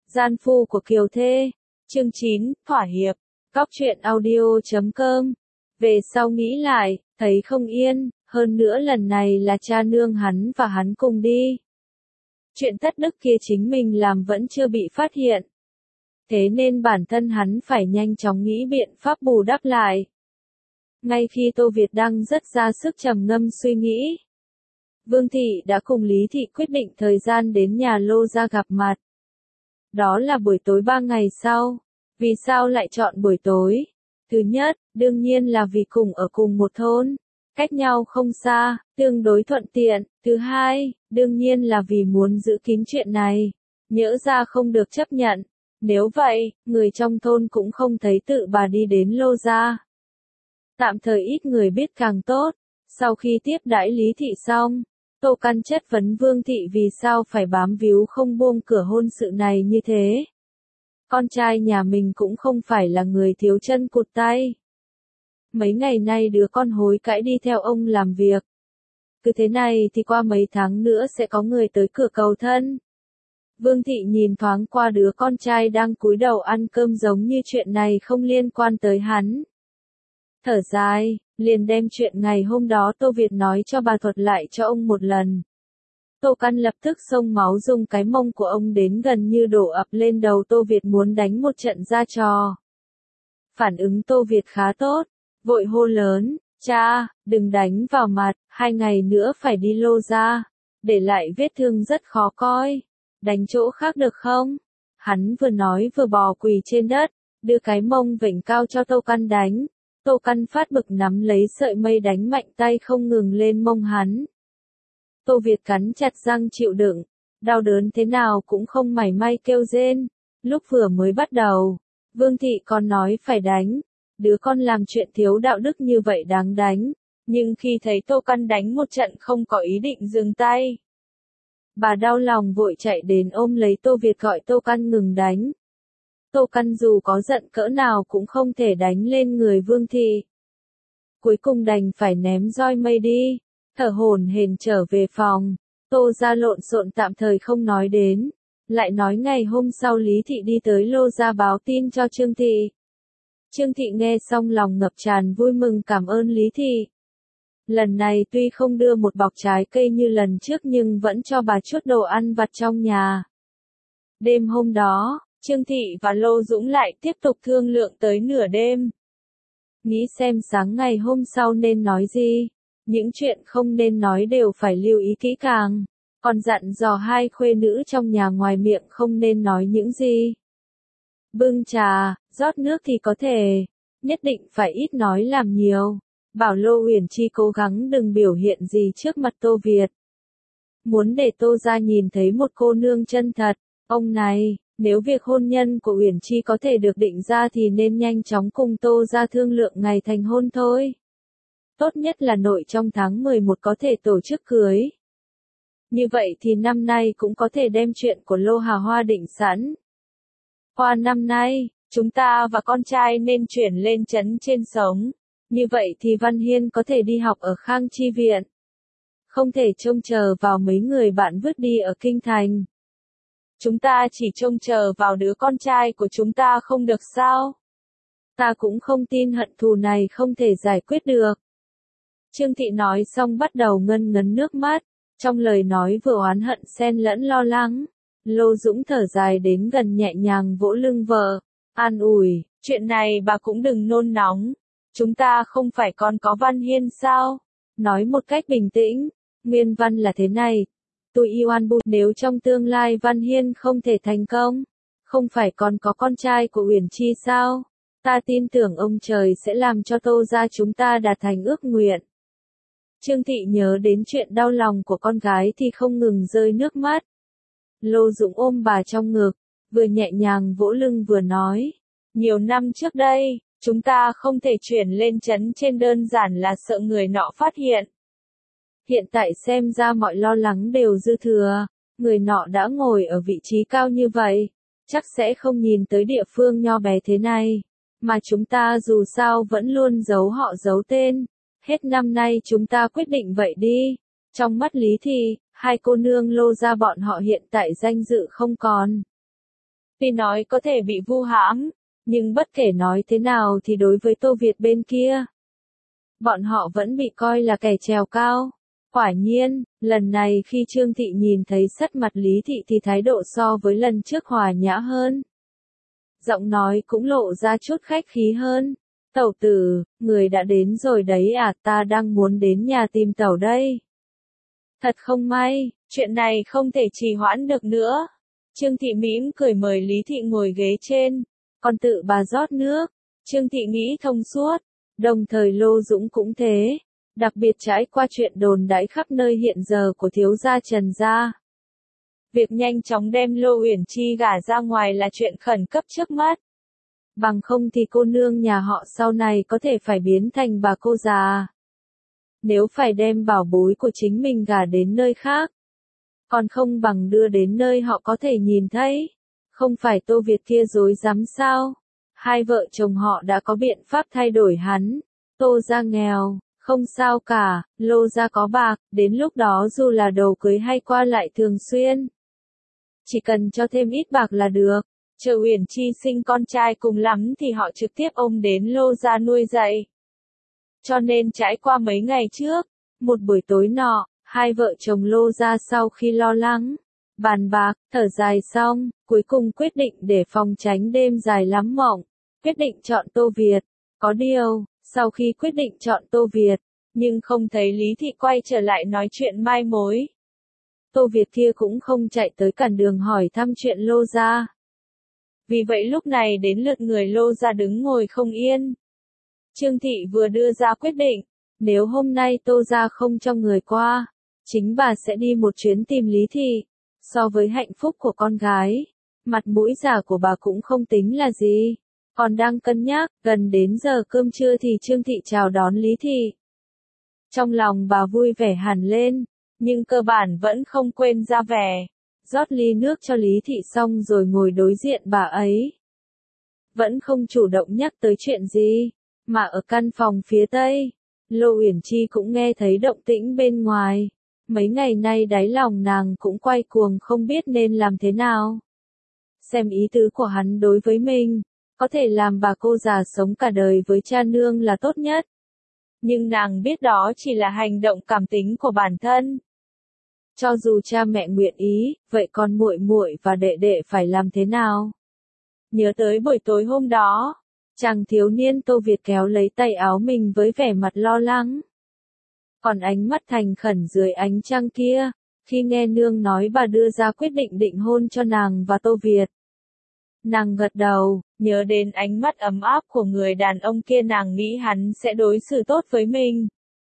Gian phu của Kiều Thê. Chương 9, thỏa hiệp. Cóc truyện audio.com. Về sau nghĩ lại, thấy không yên, hơn nữa lần này là cha nương hắn và hắn cùng đi. Chuyện thất đức kia chính mình làm vẫn chưa bị phát hiện. Thế nên bản thân hắn phải nhanh chóng nghĩ biện pháp bù đắp lại. Ngay khi Tô Việt đang rất ra sức trầm ngâm suy nghĩ, Vương Thị đã cùng Lý Thị quyết định thời gian đến nhà Lô gia gặp mặt. Đó là buổi tối 3 ngày sau. Vì sao lại chọn buổi tối? Thứ nhất, đương nhiên là vì cùng ở cùng một thôn, cách nhau không xa, tương đối thuận tiện. Thứ hai, đương nhiên là vì muốn giữ kín chuyện này, nhỡ ra không được chấp nhận. Nếu vậy, người trong thôn cũng không thấy tự bà đi đến Lô gia. Tạm thời ít người biết càng tốt. Sau khi tiếp đãi Lý Thị xong, Tô Căn chất vấn Vương Thị vì sao phải bám víu không buông cửa hôn sự này như thế. Con trai nhà mình cũng không phải là người thiếu chân cụt tay. Mấy ngày nay đứa con hối cãi đi theo ông làm việc. Cứ thế này thì qua mấy tháng nữa sẽ có người tới cửa cầu thân. Vương Thị nhìn thoáng qua đứa con trai đang cúi đầu ăn cơm giống như chuyện này không liên quan tới hắn. Thở dài, liền đem chuyện ngày hôm đó Tô Việt nói cho bà thuật lại cho ông một lần. Tô Căn lập tức xông máu dùng cái mông của ông đến gần như đổ ập lên đầu Tô Việt muốn đánh một trận ra trò. Phản ứng Tô Việt khá tốt, vội hô lớn, cha, đừng đánh vào mặt, 2 ngày nữa phải đi Lô gia, để lại vết thương rất khó coi, đánh chỗ khác được không? Hắn vừa nói vừa bò quỳ trên đất, đưa cái mông vểnh cao cho Tô Căn đánh. Tô Căn phát bực nắm lấy sợi mây đánh mạnh tay không ngừng lên mông hắn. Tô Việt cắn chặt răng chịu đựng, đau đớn thế nào cũng không mảy may kêu rên. Lúc vừa mới bắt đầu, Vương Thị còn nói phải đánh, đứa con làm chuyện thiếu đạo đức như vậy đáng đánh, nhưng khi thấy Tô Căn đánh một trận không có ý định dừng tay. Bà đau lòng vội chạy đến ôm lấy Tô Việt gọi Tô Căn ngừng đánh. Tô Căn dù có giận cỡ nào cũng không thể đánh lên người Vương Thị. Cuối cùng đành phải ném roi mây đi, thở hổn hển trở về phòng. Tô gia lộn xộn tạm thời không nói đến, lại nói ngày hôm sau Lý Thị đi tới Lô gia báo tin cho Trương Thị. Trương Thị nghe xong lòng ngập tràn vui mừng cảm ơn Lý Thị. Lần này tuy không đưa một bọc trái cây như lần trước nhưng vẫn cho bà chút đồ ăn vặt trong nhà. Đêm hôm đó, Trương Thị và Lô Dũng lại tiếp tục thương lượng tới nửa đêm. Nghĩ xem sáng ngày hôm sau nên nói gì, những chuyện không nên nói đều phải lưu ý kỹ càng, còn dặn dò 2 khuê nữ trong nhà ngoài miệng không nên nói những gì. Bưng trà, rót nước thì có thể, nhất định phải ít nói làm nhiều, bảo Lô Uyển Chi cố gắng đừng biểu hiện gì trước mặt Tô Việt. Muốn để Tô gia nhìn thấy một cô nương chân thật, ông này. Nếu việc hôn nhân của Uyển Chi có thể được định ra thì nên nhanh chóng cùng Tô gia thương lượng ngày thành hôn thôi. Tốt nhất là nội trong tháng 11 có thể tổ chức cưới. Như vậy thì năm nay cũng có thể đem chuyện của Lô Hà Hoa định sẵn. Qua năm nay, chúng ta và con trai nên chuyển lên trấn trên sống. Như vậy thì Văn Hiên có thể đi học ở Khang Chi Viện. Không thể trông chờ vào mấy người bạn vứt đi ở Kinh Thành. Chúng ta chỉ trông chờ vào đứa con trai của chúng ta không được sao? Ta cũng không tin hận thù này không thể giải quyết được. Trương Thị nói xong bắt đầu ngân ngấn nước mắt, trong lời nói vừa oán hận xen lẫn lo lắng. Lô Dũng thở dài đến gần nhẹ nhàng vỗ lưng vợ, an ủi, chuyện này bà cũng đừng nôn nóng. Chúng ta không phải còn có Văn Hiên sao? Nói một cách bình tĩnh, nguyên văn là thế này. Tôi yêu An Bu, nếu trong tương lai Văn Hiên không thể thành công, không phải còn có con trai của Uyển Chi sao? Ta tin tưởng ông trời sẽ làm cho Tô gia chúng ta đạt thành ước nguyện. Trương Thị nhớ đến chuyện đau lòng của con gái thì không ngừng rơi nước mắt. Lô Dũng ôm bà trong ngực, vừa nhẹ nhàng vỗ lưng vừa nói. Nhiều năm trước đây, chúng ta không thể chuyển lên trấn trên đơn giản là sợ người nọ phát hiện. Hiện tại xem ra mọi lo lắng đều dư thừa, người nọ đã ngồi ở vị trí cao như vậy, chắc sẽ không nhìn tới địa phương nho bé thế này, mà chúng ta dù sao vẫn luôn giấu họ giấu tên, hết năm nay chúng ta quyết định vậy đi. Trong mắt Lý Thị, 2 cô nương Lô gia bọn họ hiện tại danh dự không còn. Tuy nói có thể bị vu hãm, nhưng bất kể nói thế nào thì đối với Tô Việt bên kia, bọn họ vẫn bị coi là kẻ trèo cao. Quả nhiên, lần này khi Trương Thị nhìn thấy sắc mặt Lý Thị thì thái độ so với lần trước hòa nhã hơn. Giọng nói cũng lộ ra chút khách khí hơn. Tẩu tử, người đã đến rồi đấy à, ta đang muốn đến nhà tìm tẩu đây. Thật không may, chuyện này không thể trì hoãn được nữa. Trương Thị mỉm cười mời Lý Thị ngồi ghế trên, còn tự bà rót nước. Trương Thị nghĩ thông suốt, đồng thời Lô Dũng cũng thế. Đặc biệt trải qua chuyện đồn đãi khắp nơi hiện giờ của thiếu gia Trần gia. Việc nhanh chóng đem Lô Uyển Chi gả ra ngoài là chuyện khẩn cấp trước mắt. Bằng không thì cô nương nhà họ sau này có thể phải biến thành bà cô già. Nếu phải đem bảo bối của chính mình gả đến nơi khác, còn không bằng đưa đến nơi họ có thể nhìn thấy. Không phải Tô Việt kia dối dám sao? Hai vợ chồng họ đã có biện pháp thay đổi hắn. Tô gia nghèo, không sao cả, Lô gia có bạc, đến lúc đó dù là đồ cưới hay qua lại thường xuyên, chỉ cần cho thêm ít bạc là được. Chờ Uyển Chi sinh con trai cùng lắm thì họ trực tiếp ôm đến Lô gia nuôi dạy. Cho nên trải qua mấy ngày trước, một buổi tối nọ, hai vợ chồng Lô gia sau khi lo lắng, bàn bạc, thở dài xong, cuối cùng quyết định để phòng tránh đêm dài lắm mộng, quyết định chọn Tô Việt. Có điều, sau khi quyết định chọn Tô Việt, nhưng không thấy Lý Thị quay trở lại nói chuyện mai mối. Tô Việt kia cũng không chạy tới cản đường hỏi thăm chuyện Lô gia. Vì vậy lúc này đến lượt người Lô gia đứng ngồi không yên. Trương Thị vừa đưa ra quyết định, nếu hôm nay Tô gia không cho người qua, chính bà sẽ đi một chuyến tìm Lý Thị. So với hạnh phúc của con gái, mặt mũi giả của bà cũng không tính là gì. Còn đang cân nhắc, gần đến giờ cơm trưa thì Trương Thị chào đón Lý Thị. Trong lòng bà vui vẻ hẳn lên, nhưng cơ bản vẫn không quên ra vẻ. Rót ly nước cho Lý Thị xong rồi ngồi đối diện bà ấy. Vẫn không chủ động nhắc tới chuyện gì, mà ở căn phòng phía tây, Lô Uyển Chi cũng nghe thấy động tĩnh bên ngoài. Mấy ngày nay đáy lòng nàng cũng quay cuồng không biết nên làm thế nào. Xem ý tứ của hắn đối với mình, có thể làm bà cô già sống cả đời với cha nương là tốt nhất. Nhưng nàng biết đó chỉ là hành động cảm tính của bản thân. Cho dù cha mẹ nguyện ý, vậy con muội muội và đệ đệ phải làm thế nào? Nhớ tới buổi tối hôm đó, chàng thiếu niên Tô Việt kéo lấy tay áo mình với vẻ mặt lo lắng. Còn ánh mắt thành khẩn dưới ánh trăng kia, khi nghe nương nói bà đưa ra quyết định định hôn cho nàng và Tô Việt. Nàng gật đầu, nhớ đến ánh mắt ấm áp của người đàn ông kia, nàng nghĩ hắn sẽ đối xử tốt với mình.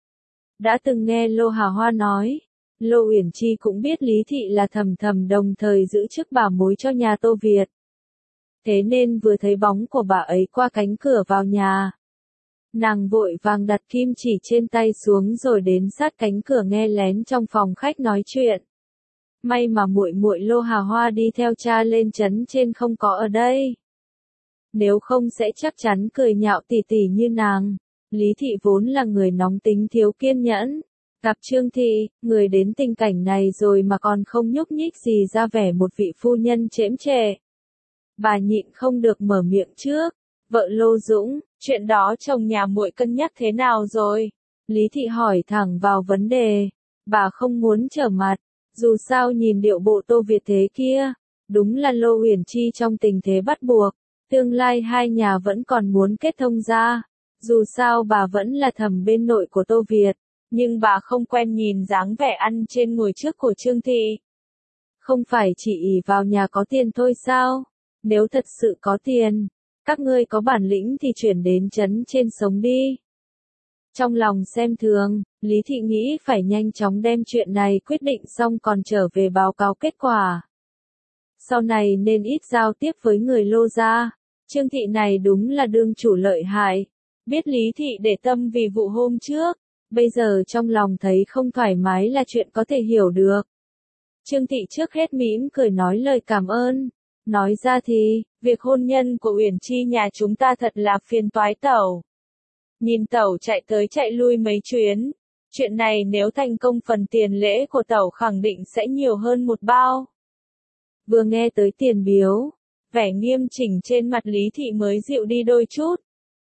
Đã từng nghe Lô Hà Hoa nói, Lô Uyển Chi cũng biết Lý Thị là thầm thầm đồng thời giữ chức bà mối cho nhà Tô Việt. Thế nên vừa thấy bóng của bà ấy qua cánh cửa vào nhà, nàng vội vàng đặt kim chỉ trên tay xuống rồi đến sát cánh cửa nghe lén trong phòng khách nói chuyện. May mà muội muội Lô Hà Hoa đi theo cha lên trấn trên không có ở đây. Nếu không sẽ chắc chắn cười nhạo tỉ tỉ như nàng. Lý Thị vốn là người nóng tính thiếu kiên nhẫn. Gặp Trương Thị, người đến tình cảnh này rồi mà còn không nhúc nhích gì ra vẻ một vị phu nhân chễm chệ. Bà nhịn không được mở miệng trước. Vợ Lô Dũng, chuyện đó chồng nhà muội cân nhắc thế nào rồi? Lý Thị hỏi thẳng vào vấn đề. Bà không muốn trở mặt. Dù sao nhìn điệu bộ Tô Việt thế kia, đúng là Lô Uyển Chi trong tình thế bắt buộc. Tương lai hai nhà vẫn còn muốn kết thông ra. Dù sao bà vẫn là thẩm bên nội của Tô Việt. Nhưng bà không quen nhìn dáng vẻ ăn trên ngồi trước của Trương Thị. Không phải chỉ ỷ vào nhà có tiền thôi sao? Nếu thật sự có tiền, các ngươi có bản lĩnh thì chuyển đến trấn trên sống đi. Trong lòng xem thường, Lý Thị nghĩ phải nhanh chóng đem chuyện này quyết định xong còn trở về báo cáo kết quả. Sau này nên ít giao tiếp với người Lô gia. Trương Thị này đúng là đương chủ lợi hại. Biết Lý Thị để tâm vì vụ hôm trước, bây giờ trong lòng thấy không thoải mái là chuyện có thể hiểu được. Trương Thị trước hết mỉm cười nói lời cảm ơn. Nói ra thì, việc hôn nhân của Uyển Chi nhà chúng ta thật là phiền toái tẩu. Nhìn tẩu chạy tới chạy lui mấy chuyến. Chuyện này nếu thành công phần tiền lễ của tẩu khẳng định sẽ nhiều hơn một bao. Vừa nghe tới tiền biếu, vẻ nghiêm chỉnh trên mặt Lý Thị mới dịu đi đôi chút.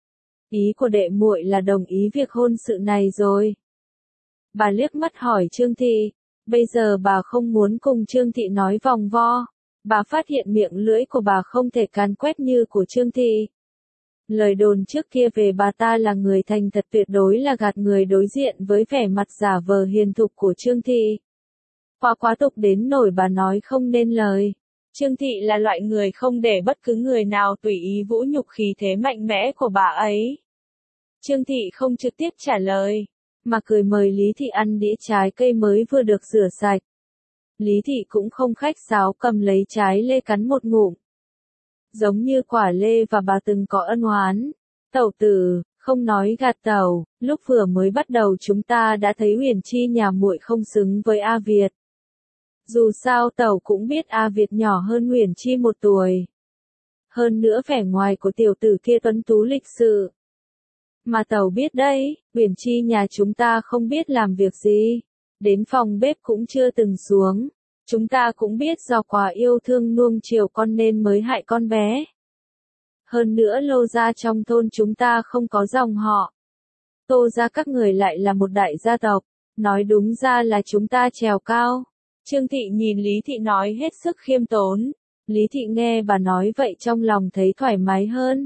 Ý của đệ muội là đồng ý việc hôn sự này rồi. Bà liếc mắt hỏi Trương Thị, bây giờ bà không muốn cùng Trương Thị nói vòng vo. Bà phát hiện miệng lưỡi của bà không thể càn quét như của Trương Thị. Lời đồn trước kia về bà ta là người thành thật tuyệt đối là gạt người đối diện với vẻ mặt giả vờ hiền thục của Trương Thị. Quá tục đến nổi bà nói không nên lời. Trương Thị là loại người không để bất cứ người nào tùy ý vũ nhục khí thế mạnh mẽ của bà ấy. Trương Thị không trực tiếp trả lời, mà cười mời Lý Thị ăn đĩa trái cây mới vừa được rửa sạch. Lý Thị cũng không khách sáo cầm lấy trái lê cắn một ngụm. Giống như quả lê và bà từng có ân oán. Tẩu tử, không nói gạt tẩu, lúc vừa mới bắt đầu chúng ta đã thấy Huyền Chi nhà muội không xứng với A Việt. Dù sao tẩu cũng biết A Việt nhỏ hơn Huyền Chi 1 tuổi. Hơn nữa vẻ ngoài của tiểu tử kia tuấn tú lịch sự. Mà tẩu biết đấy, Huyền Chi nhà chúng ta không biết làm việc gì. Đến phòng bếp cũng chưa từng xuống. Chúng ta cũng biết do quá yêu thương nuông chiều con nên mới hại con bé. Hơn nữa Lô gia trong thôn chúng ta không có dòng họ. Tô gia các người lại là một đại gia tộc. Nói đúng ra là chúng ta trèo cao. Trương Thị nhìn Lý Thị nói hết sức khiêm tốn. Lý Thị nghe bà nói vậy trong lòng thấy thoải mái hơn.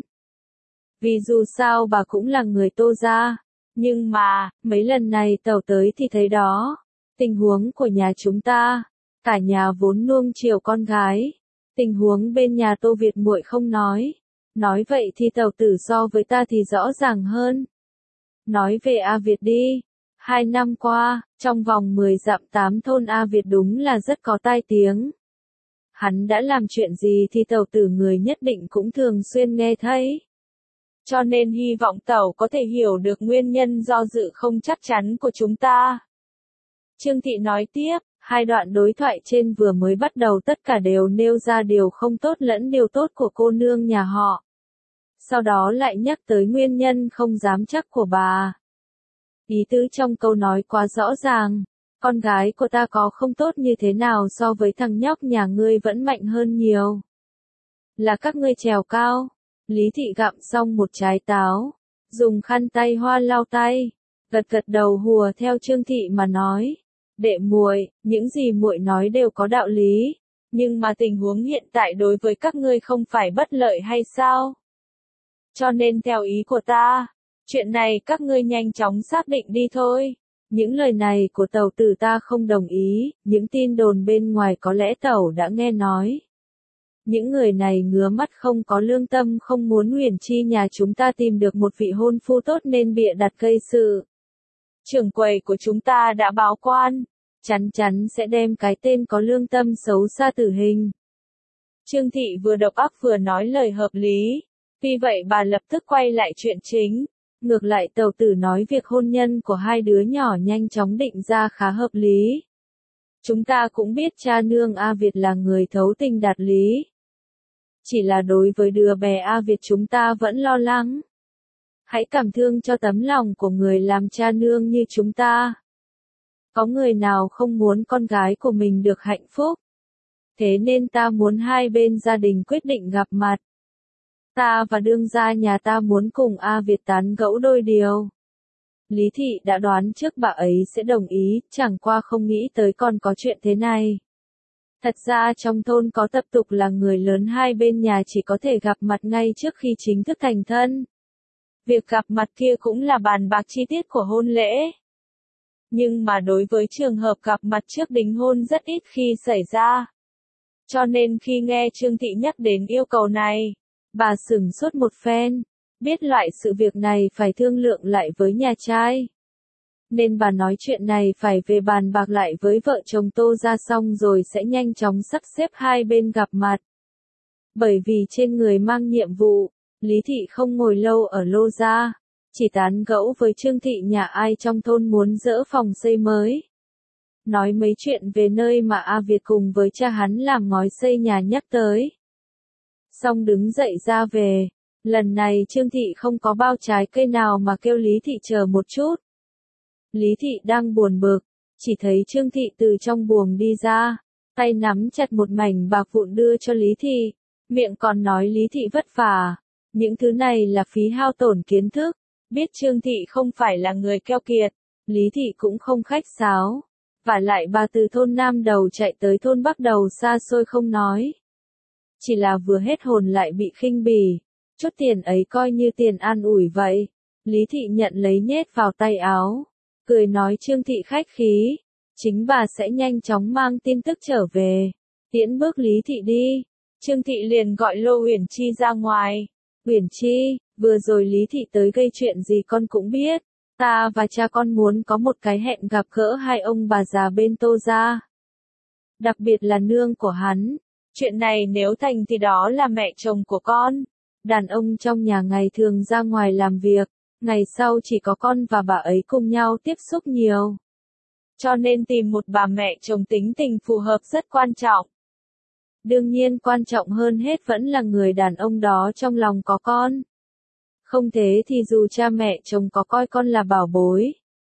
Vì dù sao bà cũng là người Tô gia. Nhưng mà, mấy lần này tẩu tới thì thấy đó. Tình huống của nhà chúng ta. Cả nhà vốn nuông chiều con gái. Tình huống bên nhà Tô Việt muội không nói. Nói vậy thì tẩu tử so với ta thì rõ ràng hơn. Nói về A Việt đi. 2 năm qua, trong vòng 10 dặm 8 thôn A Việt đúng là rất có tai tiếng. Hắn đã làm chuyện gì thì tẩu tử người nhất định cũng thường xuyên nghe thấy. Cho nên hy vọng tẩu có thể hiểu được nguyên nhân do dự không chắc chắn của chúng ta. Trương Thị nói tiếp, 2 đoạn đối thoại trên vừa mới bắt đầu tất cả đều nêu ra điều không tốt lẫn điều tốt của cô nương nhà họ. Sau đó lại nhắc tới nguyên nhân không dám chắc của bà. Ý tứ trong câu nói quá rõ ràng, con gái của ta có không tốt như thế nào so với thằng nhóc nhà ngươi vẫn mạnh hơn nhiều. Là các ngươi trèo cao. Lý Thị gặm xong một trái táo, dùng khăn tay hoa lau tay, gật gật đầu hùa theo Trương Thị mà nói. Đệ muội, những gì muội nói đều có đạo lý, nhưng mà tình huống hiện tại đối với các ngươi không phải bất lợi hay sao? Cho nên theo ý của ta, chuyện này các ngươi nhanh chóng xác định đi thôi. Những lời này của tẩu tử ta không đồng ý, những tin đồn bên ngoài có lẽ tẩu đã nghe nói. Những người này ngứa mắt không có lương tâm không muốn Huyền Chi nhà chúng ta tìm được một vị hôn phu tốt nên bịa đặt gây sự. Trưởng quầy của chúng ta đã báo quan, chắn chắn sẽ đem cái tên có lương tâm xấu xa tử hình. Trương Thị vừa độc ác vừa nói lời hợp lý, vì vậy bà lập tức quay lại chuyện chính. Ngược lại tẩu tử nói việc hôn nhân của 2 đứa nhỏ nhanh chóng định ra khá hợp lý. Chúng ta cũng biết cha nương A Việt là người thấu tình đạt lý. Chỉ là đối với đứa bé A Việt chúng ta vẫn lo lắng. Hãy cảm thương cho tấm lòng của người làm cha nương như chúng ta. Có người nào không muốn con gái của mình được hạnh phúc? Thế nên ta muốn 2 bên gia đình quyết định gặp mặt. Ta và đương gia nhà ta muốn cùng A Việt tán gẫu đôi điều. Lý Thị đã đoán trước bà ấy sẽ đồng ý, chẳng qua không nghĩ tới còn có chuyện thế này. Thật ra trong thôn có tập tục là người lớn 2 bên nhà chỉ có thể gặp mặt ngay trước khi chính thức thành thân. Việc gặp mặt kia cũng là bàn bạc chi tiết của hôn lễ. Nhưng mà đối với trường hợp gặp mặt trước đính hôn rất ít khi xảy ra. Cho nên khi nghe Trương Thị nhắc đến yêu cầu này, bà sửng sốt một phen, biết loại sự việc này phải thương lượng lại với nhà trai. Nên bà nói chuyện này phải về bàn bạc lại với vợ chồng Tô gia xong rồi sẽ nhanh chóng sắp xếp 2 bên gặp mặt. Bởi vì trên người mang nhiệm vụ, Lý Thị không ngồi lâu ở Lô gia, chỉ tán gẫu với Trương Thị nhà ai trong thôn muốn dỡ phòng xây mới. Nói mấy chuyện về nơi mà A Việt cùng với cha hắn làm ngói xây nhà nhắc tới. Xong đứng dậy ra về, lần này Trương Thị không có bao trái cây nào mà kêu Lý Thị chờ một chút. Lý Thị đang buồn bực, chỉ thấy Trương Thị từ trong buồng đi ra, tay nắm chặt một mảnh bạc vụn đưa cho Lý Thị. Miệng còn nói Lý Thị vất vả. Những thứ này là phí hao tổn kiến thức. Biết Trương Thị không phải là người keo kiệt, Lý Thị cũng không khách sáo. Vả lại bà từ thôn Nam đầu chạy tới thôn Bắc đầu xa xôi không nói. Chỉ là vừa hết hồn lại bị khinh bỉ. Chút tiền ấy coi như tiền an ủi vậy. Lý Thị nhận lấy nhét vào tay áo. Cười nói Trương Thị khách khí. Chính bà sẽ nhanh chóng mang tin tức trở về. Tiễn bước Lý Thị đi. Trương Thị liền gọi Lô Uyển Chi ra ngoài. Uyển Chi, vừa rồi Lý Thị tới gây chuyện gì con cũng biết. Ta và cha con muốn có một cái hẹn gặp gỡ hai ông bà già bên Tô gia. Đặc biệt là nương của hắn. Chuyện này nếu thành thì đó là mẹ chồng của con. Đàn ông trong nhà ngày thường ra ngoài làm việc, ngày sau chỉ có con và bà ấy cùng nhau tiếp xúc nhiều. Cho nên tìm một bà mẹ chồng tính tình phù hợp rất quan trọng. Đương nhiên quan trọng hơn hết vẫn là người đàn ông đó trong lòng có con. Không thế thì dù cha mẹ chồng có coi con là bảo bối.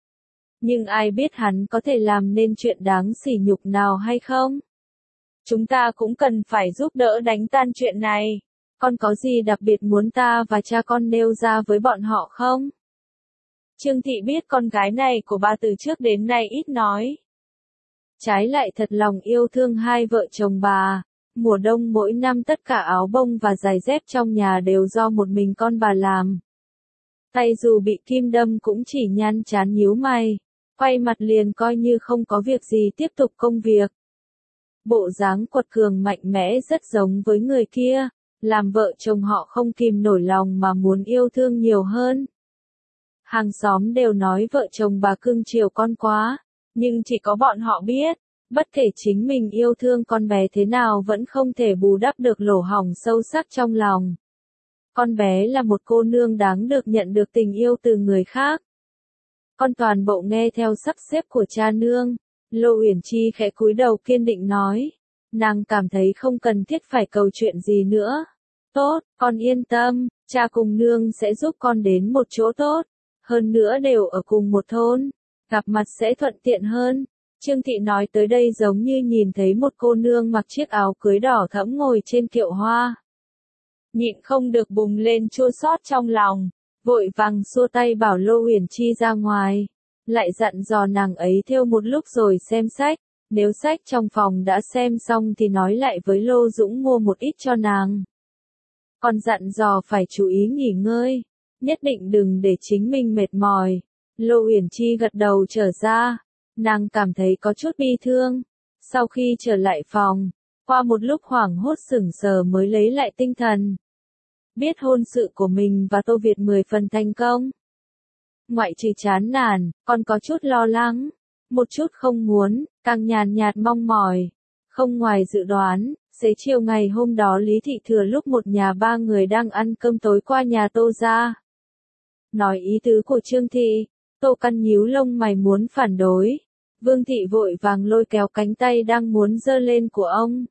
Nhưng ai biết hắn có thể làm nên chuyện đáng sỉ nhục nào hay không? Chúng ta cũng cần phải giúp đỡ đánh tan chuyện này. Con có gì đặc biệt muốn ta và cha con nêu ra với bọn họ không? Trương Thị biết con gái này của bà từ trước đến nay ít nói. Trái lại thật lòng yêu thương hai vợ chồng bà. Mùa đông mỗi năm tất cả áo bông và giày dép trong nhà đều do một mình con bà làm. Tay dù bị kim đâm cũng chỉ nhăn chán nhíu mày. Quay mặt liền coi như không có việc gì tiếp tục công việc. Bộ dáng quật cường mạnh mẽ rất giống với người kia. Làm vợ chồng họ không kìm nổi lòng mà muốn yêu thương nhiều hơn. Hàng xóm đều nói vợ chồng bà cưng chiều con quá. Nhưng chỉ có bọn họ biết. Bất kể chính mình yêu thương con bé thế nào vẫn không thể bù đắp được lỗ hổng sâu sắc trong lòng. Con bé là một cô nương đáng được nhận được tình yêu từ người khác. Con toàn bộ nghe theo sắp xếp của cha nương. Lô Uyển Chi khẽ cúi đầu kiên định nói. Nàng cảm thấy không cần thiết phải cầu chuyện gì nữa. Tốt, con yên tâm, cha cùng nương sẽ giúp con đến một chỗ tốt. Hơn nữa đều ở cùng một thôn. Gặp mặt sẽ thuận tiện hơn. Trương Thị nói tới đây giống như nhìn thấy một cô nương mặc chiếc áo cưới đỏ thẫm ngồi trên kiệu hoa. Nhịn không được bùng lên chua xót trong lòng, vội vàng xua tay bảo Lô Uyển Chi ra ngoài, lại dặn dò nàng ấy theo một lúc rồi xem sách, nếu sách trong phòng đã xem xong thì nói lại với Lô Dũng mua một ít cho nàng. Còn dặn dò phải chú ý nghỉ ngơi, nhất định đừng để chính mình mệt mỏi. Lô Uyển Chi gật đầu trở ra. Nàng cảm thấy có chút bi thương. Sau khi trở lại phòng, qua một lúc hoảng hốt sững sờ mới lấy lại tinh thần. Biết hôn sự của mình và Tô Việt 10 phần thành công. Ngoại trừ chán nản, còn có chút lo lắng. Một chút không muốn, càng nhàn nhạt mong mỏi. Không ngoài dự đoán, xế chiều ngày hôm đó Lý Thị thừa lúc một nhà ba người đang ăn cơm tối qua nhà Tô gia. Nói ý tứ của Trương Thị. Tô Căn nhíu lông mày muốn phản đối. Vương Thị vội vàng lôi kéo cánh tay đang muốn giơ lên của ông.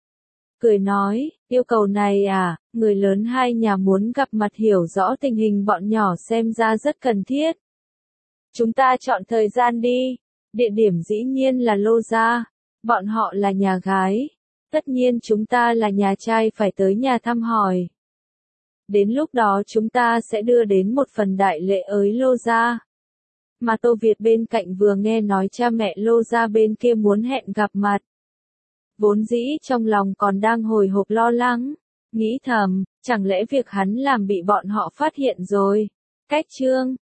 Cười nói, yêu cầu này à, người lớn hai nhà muốn gặp mặt hiểu rõ tình hình bọn nhỏ xem ra rất cần thiết. Chúng ta chọn thời gian đi. Địa điểm dĩ nhiên là Lô gia. Bọn họ là nhà gái. Tất nhiên chúng ta là nhà trai phải tới nhà thăm hỏi. Đến lúc đó chúng ta sẽ đưa đến một phần đại lễ ới Lô gia. Mà Tô Việt bên cạnh vừa nghe nói cha mẹ Lô gia bên kia muốn hẹn gặp mặt. Vốn dĩ trong lòng còn đang hồi hộp lo lắng, nghĩ thầm, chẳng lẽ việc hắn làm bị bọn họ phát hiện rồi. Cách chương